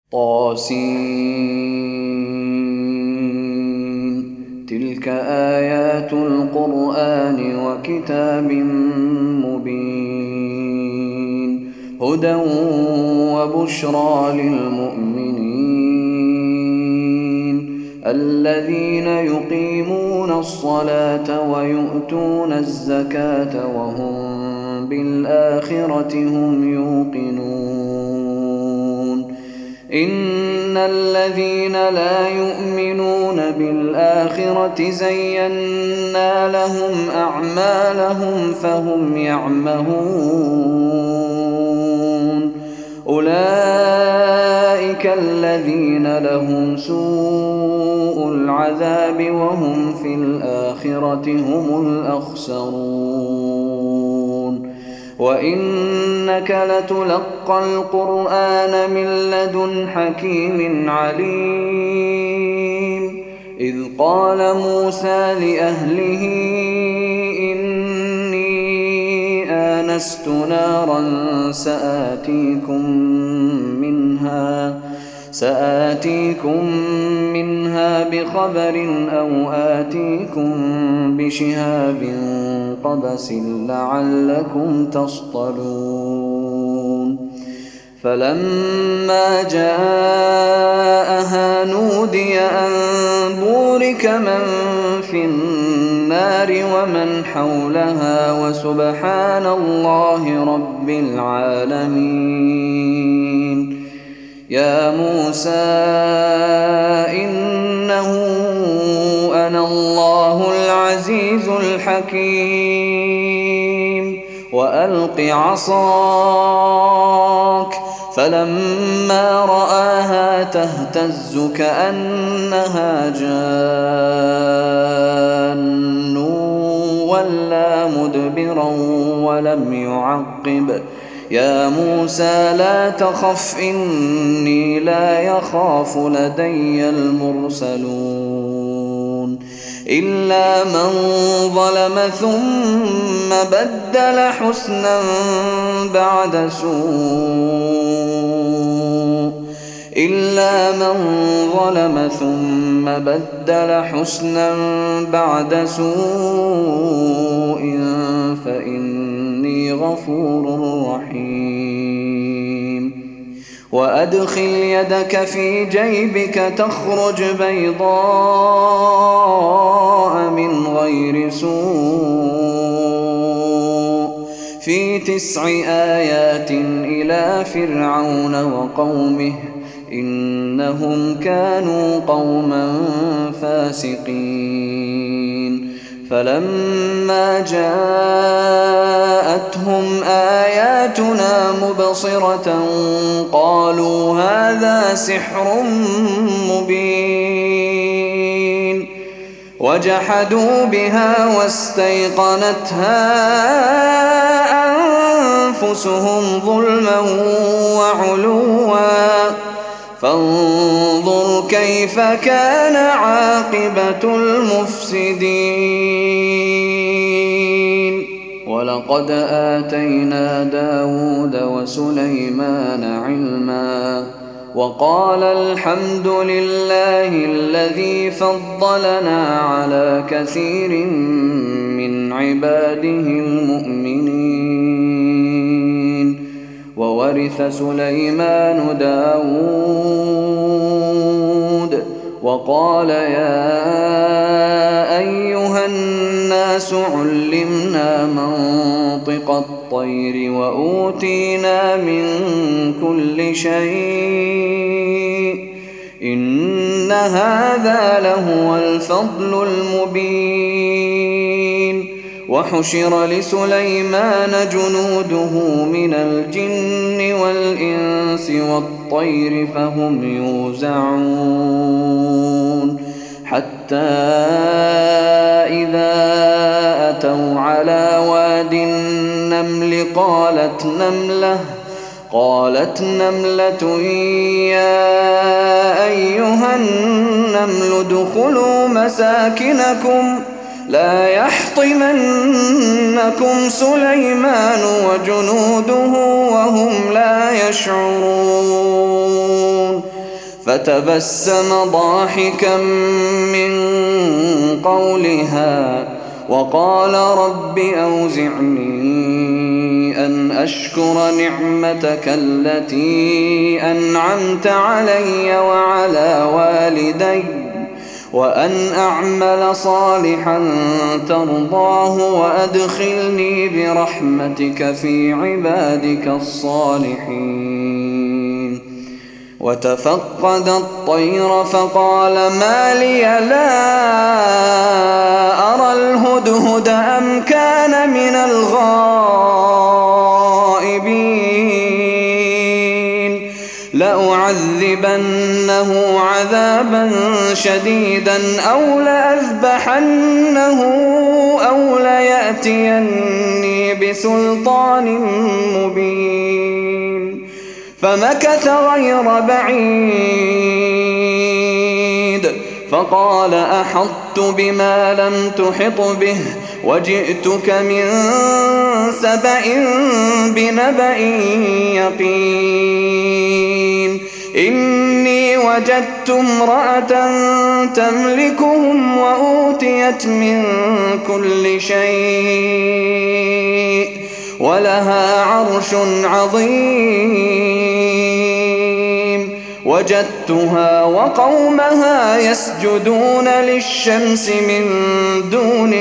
طس. تلك آيات القرآن وكتاب مبين هدى وبشرى للمؤمنين الذين يقيمون الصلاة ويؤتون الزكاة وهم بالآخرة هم يوقنون. إن الذين لا يؤمنون بالآخرة زينا لهم أعمالهم فهم يعمهون. أولئك الذين لهم سوء العذاب وهم في الآخرة هم الأخسرون. وإنك لتلقى القرآن من لدن حكيم عليم. إذ قال موسى لأهله إني آنست نارا سآتيكم منها بخبر أو آتيكم بشهاب قبس لعلكم تصطلون. فلما جاءها نودي أن بورك من في النار ومن حولها وسبحان الله رب العالمين. يا موسى إنه أنا الله العزيز الحكيم وألق عصاك. فلما رآها تهتز كأنها جان ولا مدبرا ولم يعقب. يا موسى لا تخف إني لا يخاف لدي المرسلون. إلا من ظلم ثم بدل حسنا بعد سوء فإني غفور رحيم. وأدخل يدك في جيبك تخرج بيضاء من غير سوء في 9 آيات إلى فرعون وقومه إنهم كانوا قوما فاسقين. فلما جاءتهم آياتنا مبصرة قالوا هذا سحر مبين. وجحدوا بها واستيقنتها أنفسهم ظلما وعلوا فانظر كيف كان عاقبة المفسدين. ولقد آتينا داود وسليمان علما وقال الحمد لله الذي فضلنا على كثير من عباده المؤمنين. وورث سليمان داود وقال يا أيها الناس علمنا منطق الطير وأوتينا من كل شيء إن هذا لهو الفضل المبين. وحشر لسليمان جنوده من الجن والإنس والطير فهم يوزعون حتى إذا أتوا على واد النمل قالت نملة يا أيها النمل ادخلوا مساكنكم لا يحطمنكم سليمان وجنوده وهم لا يشعرون فتبسم ضاحكا من قولها وقال رب أوزعني أن أشكر نعمتك التي أنعمت علي وعلى والدي وأن أعمل صالحا ترضاه وأدخلني برحمتك في عبادك الصالحين. وتفقد الطير فقال ما لي لا أرى الهدهد أم كان من الغائبين لأعذبنه عذابا شديدا أو لأذبحنه أو ليأتيني بسلطان مبين. فمكث غير بعيد فقال أحطت بما لم تحط به وجئتك من سبأ بنبأ يقين. إني وجدت امرأة تملكهم وأوتيت من كل شيء ولها عرش عظيم. وجدتها وقومها يسجدون للشمس من دون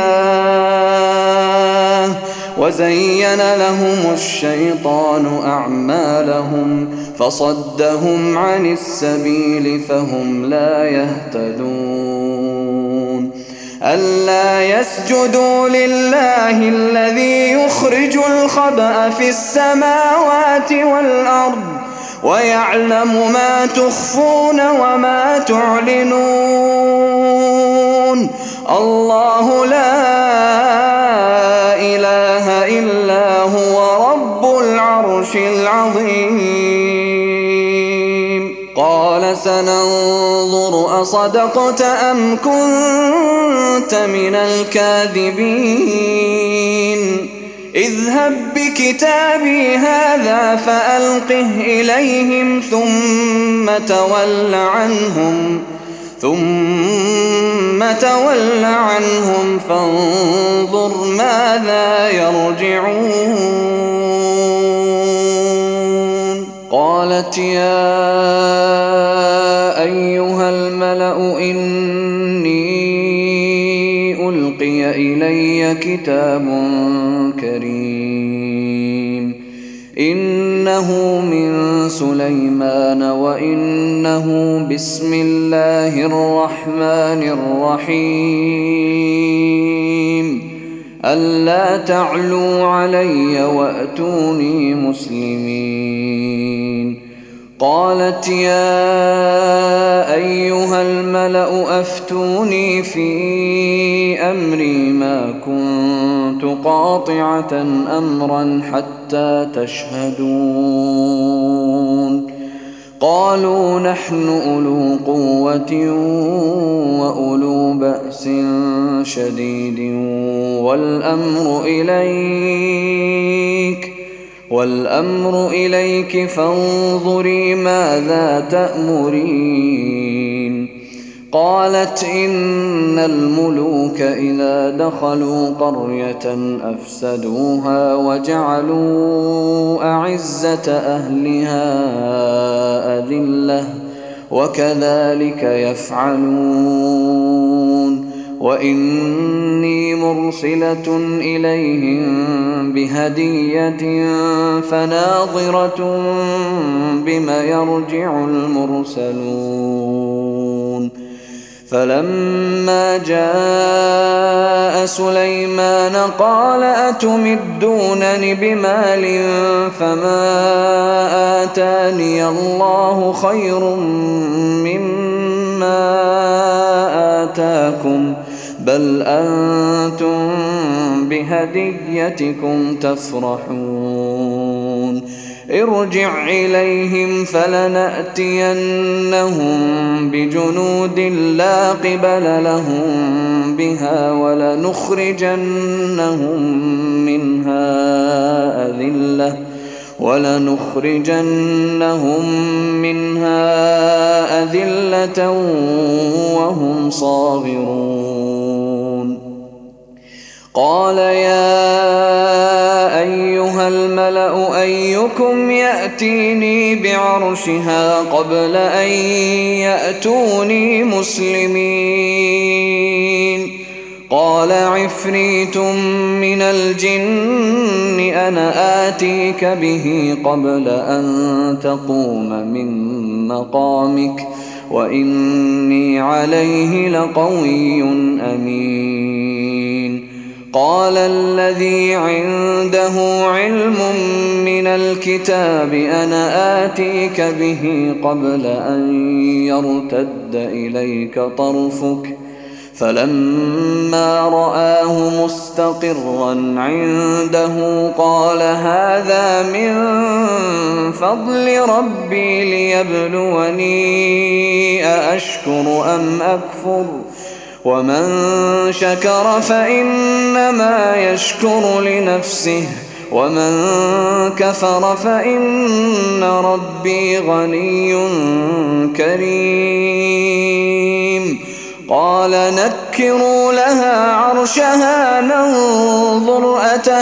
الله وزين لهم الشيطان أعمالهم فصدهم عن السبيل فهم لا يهتدون. ألا يسجدوا لله الذي يخرج الخبأ في السماوات والأرض ويعلم ما تخفون وما تعلنون. الله لا إله إلا هو رب العرش العظيم. قال سننظر أصدقت أم كنت من الكاذبين. اذهب بكتابي هذا فألقه إليهم ثم تول عنهم فانظر ماذا يرجعون. قالت يا أيها الملأ إني ألقي إلي كتاب كريم إنه من سليمان وإنه بسم الله الرحمن الرحيم ألا تعلوا علي وأتوني مسلمين. قالت يا أيها الملأ أفتوني في أمري ما كنت قاطعة أمرا حتى تشهدون. قالوا نحن أولو قوة وأولو بأس شديد والأمر إليك فانظري ماذا تأمرين. قالت إن الملوك إذا دخلوا قرية أفسدوها وجعلوا أعزة أهلها أذلة وكذلك يفعلون. وإني مرسلة إليهم بهدية فناظرة بما يرجع المرسلون. فلما جاء سليمان قال أتمدونني بمال فما آتاني الله خير مما آتاكم بل أنتم بهديتكم تفرحون. ارجع إليهم فلنأتينهم بجنود لا قبل لهم بها ولنخرجنهم منها أذلة وهم صاغرون. قال يا أيها الملأ أيكم يأتيني بعرشها قبل أن يأتوني مسلمين. قال عفريت من الجن أنا آتيك به قبل أن تقوم من مقامك وإني عليه لقوي أمين. قال الذي عنده علم من الكتاب أنا آتيك به قبل أن يرتد إليك طرفك فلما رآه مستقرا عنده قال هذا من فضل ربي ليبلوني أأشكر أم أكفر ومن شكر فإنما يشكر لنفسه ومن كفر فإن ربي غني كريم. قال نكروا لها عرشها ننظر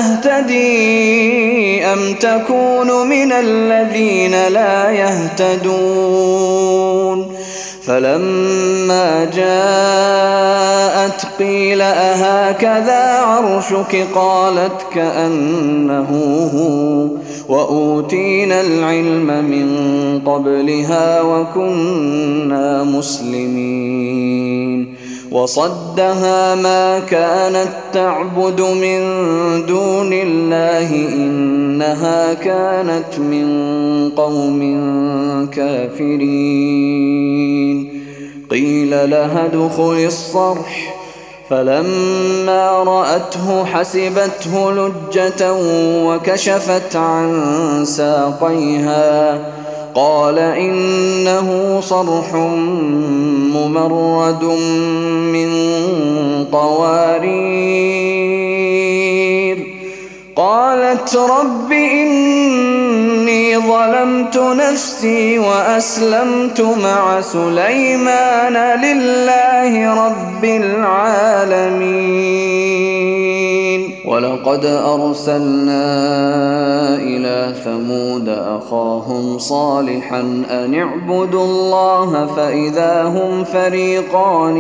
أتهتدي أم تكون من الذين لا يهتدون. فلما جاءت قيل أهكذا عرشك قالت كأنه هو وأوتينا العلم من قبلها وكنا مسلمين. وصدها ما كانت تعبد من دون الله إنها كانت من قوم كافرين. قيل لها ادخل الصرح فلما رأته حسبته لجة وكشفت عن ساقيها قال إنه صرح ممرد من قوارير. قالت رب إني ظلمت نفسي وأسلمت مع سليمان لله رب العالمين. ولقد أرسلنا إلى ثمود أخاهم صالحا أن اعبدوا الله فإذا هم فريقان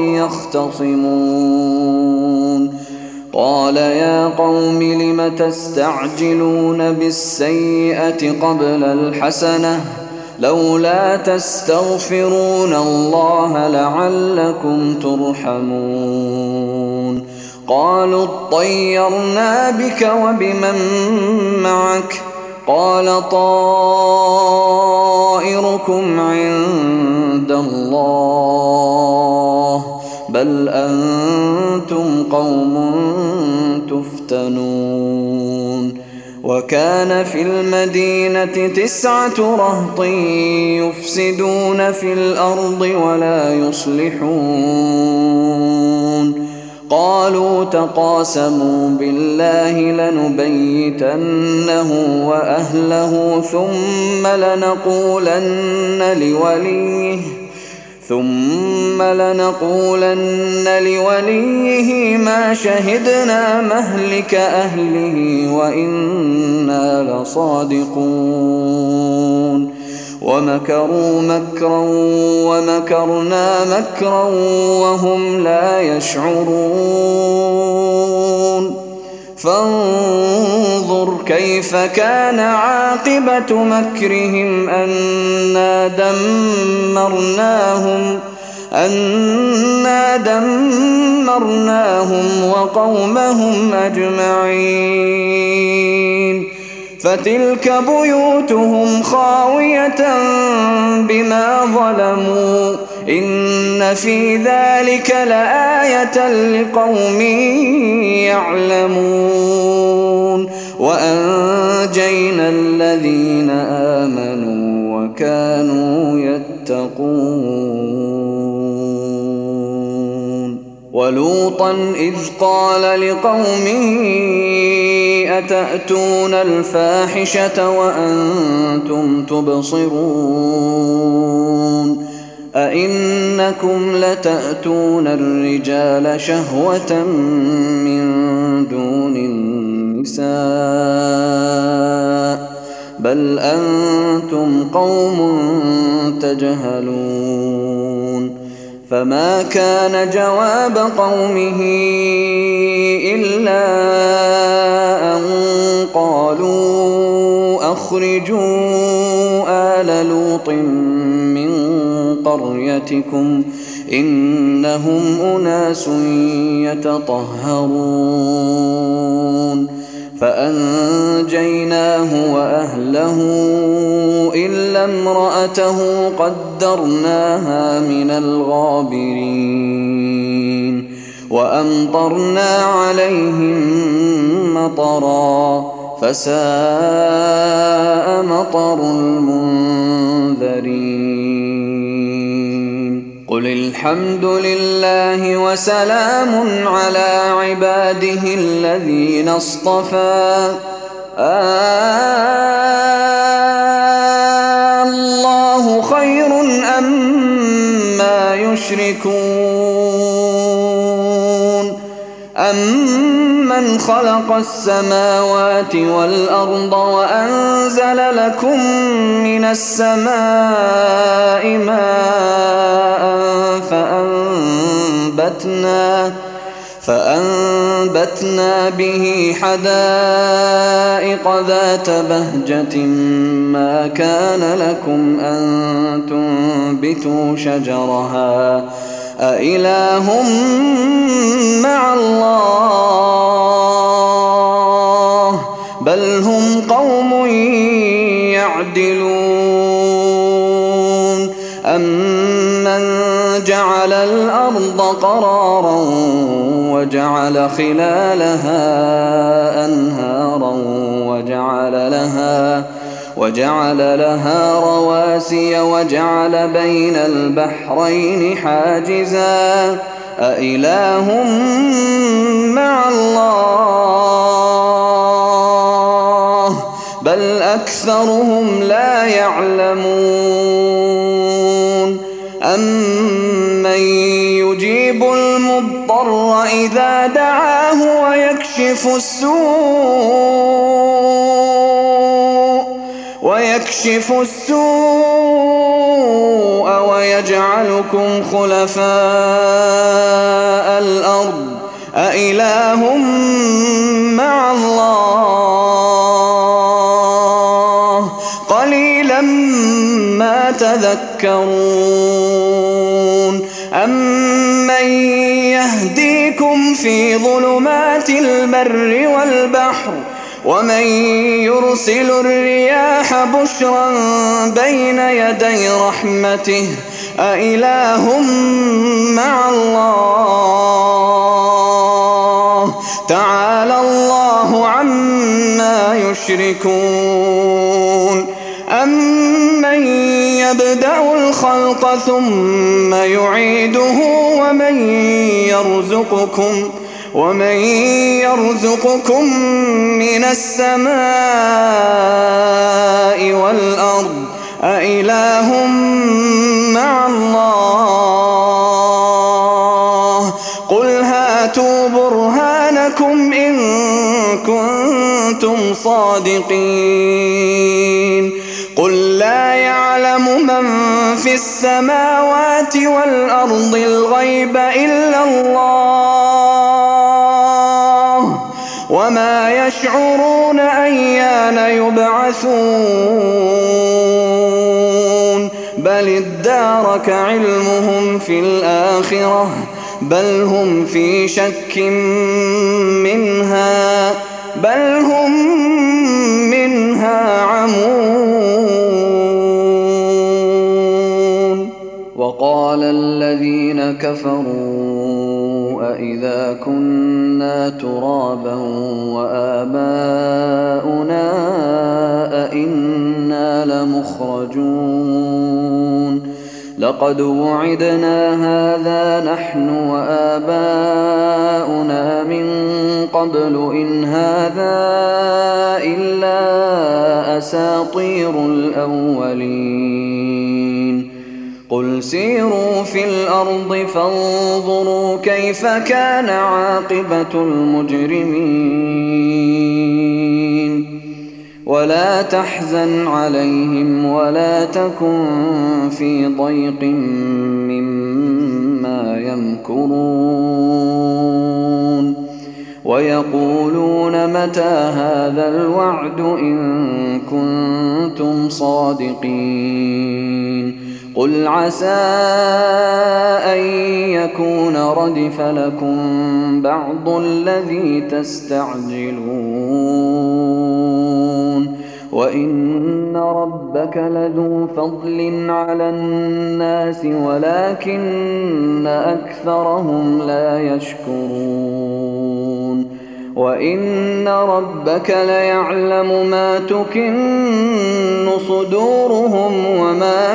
يختصمون. قال يا قوم لم تستعجلون بالسيئة قبل الحسنة لولا تستغفرون الله لعلكم ترحمون. قالوا اطيرنا بك وبمن معك قال طائركم عند الله بل أنتم قوم تفتنون. وكان في المدينة 9 رهط يفسدون في الأرض ولا يصلحون. قالوا تقاسموا بالله لنبيتنه وأهله ثم لنقولن لوليه ما شهدنا مهلك أهله وإنا لصادقون. ومكروا مكرا ومكرنا مكرا وهم لا يشعرون. فانظر كيف كان عاقبة مكرهم أنا دمرناهم وقومهم أجمعين. فتلك بيوتهم خاوية بما ظلموا إن في ذلك لآية لقوم يعلمون. وأنجينا الذين آمنوا وكانوا يتقون. ولوطا إذ قال لقومه أتأتون الفاحشة وأنتم تبصرون أئنكم لتأتون الرجال شهوة من دون النساء بل أنتم قوم تجهلون فما كان جواب قومه إلا أن قالوا أخرجوا آل لوط من قريتكم إنهم أناس يتطهرون فأنجيناه وأهله إلا امرأته قدرناها من الغابرين وأمطرنا عليهم مطرا فساء مطر المنذرين قل الحمد لله وسلام على عباده الذين اصطفى الله خير أما يشركون أمن خلق السماوات والأرض وأنزل لكم من السماء ماء فأنبتنا به حدائق ذات بهجة ما كان لكم أن تنبتوا شجرها أإله مع الله بل هم قوم يعدلون أمن جعل الأرض قرارا وجعل خلالها أنهارا وجعل لها رواسي وجعل بين البحرين حاجزا أإله مع الله بل أكثرهم لا يعلمون أمن يجيب المضطر إذا دعاه ويكشف السوء ويجعلكم خلفاء الأرض أإله مع الله قليلا ما تذكرون أمن يهديكم في ظلمات البر والبحر ومن يرسل الرياح بشرا بين يدي رحمته أإله مع الله تعالى الله عما يشركون أمن يبدأ الخلق ثم يعيده ومن يرزقكم من السماء والأرض أإله مع الله قل هاتوا برهانكم إن كنتم صادقين قل لا يعلم من في السماوات والأرض الغيب إلا الله وما يشعرون أيان يبعثون بل ادارك علمهم في الآخرة بل هم في شك منها بل هم منها عمون وقال الذين كفروا أإذا كنا ترابا وآباؤنا أإنا لمخرجون لقد وعدنا هذا نحن وآباؤنا من قبل إن هذا إلا أساطير الأولين قل سيروا في الأرض فانظروا كيف كان عاقبة المجرمين ولا تحزن عليهم ولا تكن في ضيق مما يمكرون ويقولون متى هذا الوعد إن كنتم صادقين قل عسى أن يكون ردف لكم بعض الذي تستعجلون وإن ربك لذو فضل على الناس ولكن أكثرهم لا يشكرون وإن ربك ليعلم ما تكن صدورهم وما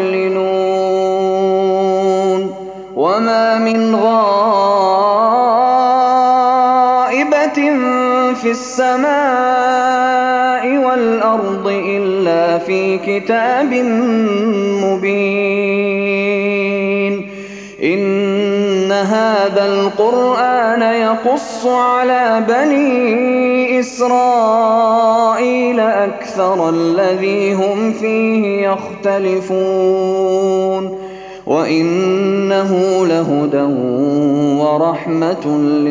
يعلنون وما من غائبة في السماء والأرض إلا في كتاب مبين إن هذا القرآن يقص على بني إسرائيل أكثر الذي هم فيه يختلفون وإنه لهدى ورحمة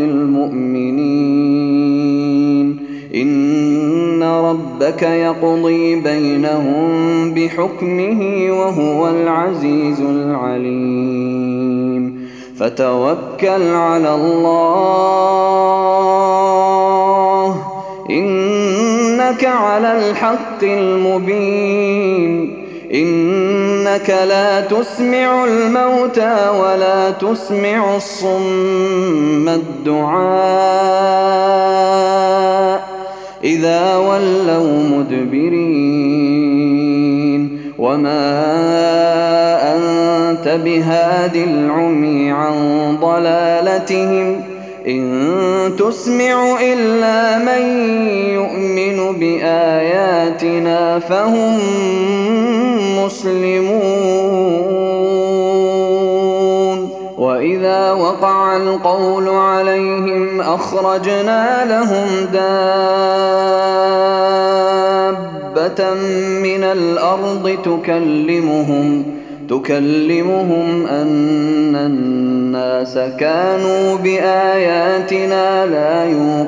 للمؤمنين إن ربك يقضي بينهم بحكمه وهو العزيز العليم فتوكل على الله إنك على الحق المبين إنك لا تسمع الموتى ولا تسمع الصم الدعاء إذا ولوا مدبرين وما أنت بهاد العمي عن ضلالتهم إن تسمع إلا من يؤمن بآياتنا فهم مسلمون وإذا وقع القول عليهم أخرجنا لهم دابة من الأرض تكلمهم أن الناس كانوا بآياتنا لا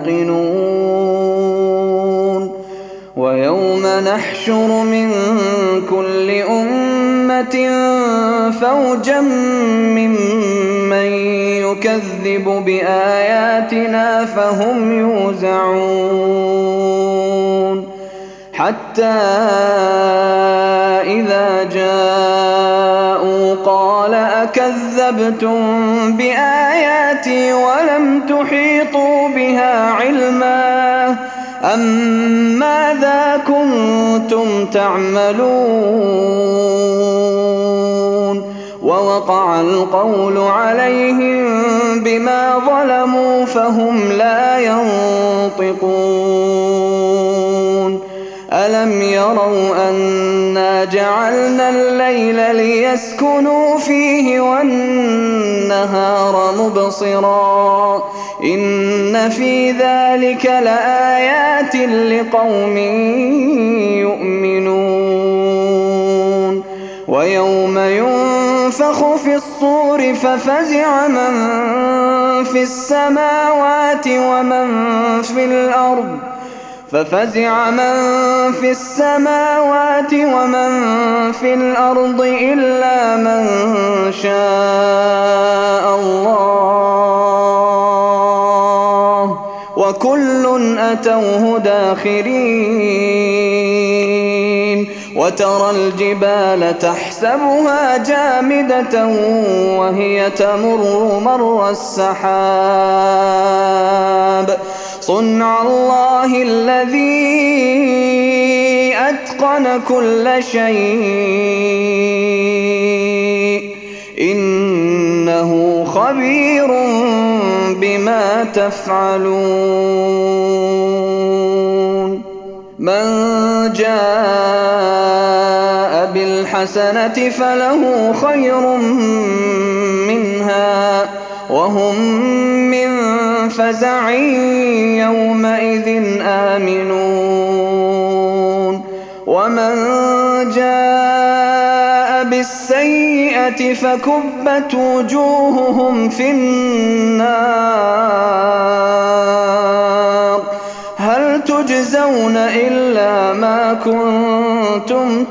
يوقنون ويوم نحشر من كل أمة فوجا ممن يكذب بآياتنا فهم يوزعون حتى إذا جاءوا قال أكذبتم بآياتي ولم تحيطوا بها علما أم ماذا كنتم تعملون ووقع القول عليهم بما ظلموا فهم لا ينطقون ألم يروا أنا جعلنا الليل ليسكنوا فيه والنهار مبصرا إن في ذلك لآيات لقوم يؤمنون ويوم ينفخ في الصور ففزع من في السماوات ومن في الأرض إلا من شاء الله وكل أتوه داخرين وترى الجبال تحسبها جامدة وهي تمر مر السحاب صنع الله الذي أتقن كل شيء إنه خبير بما تفعلون من جاء بالحسنة الحسنة فله خير منها وهم من فزع يومئذ آمنون ومن جاء بالسيئة فكبت وجوههم في النار هل تجزون إلا ما كنتم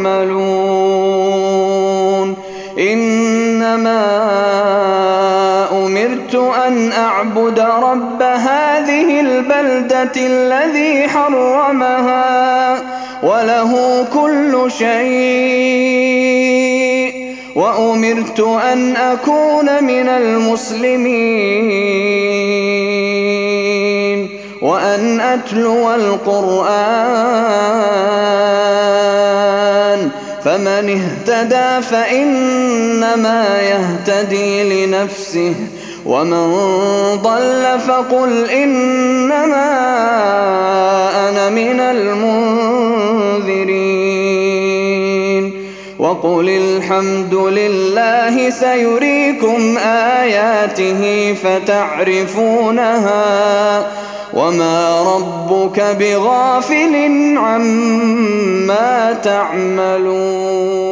تعملون إنما أمرت أن أعبد رب هذه البلدة الذي حرمها وله كل شيء وأمرت أن أكون من المسلمين وأن أتلو القرآن فمن اهتدى فإنما يهتدي لنفسه ومن ضل فقل إنما أنا من المنذرين وقل الحمد لله سيريكم آياته فتعرفونها وما ربك بغافل عما تعملون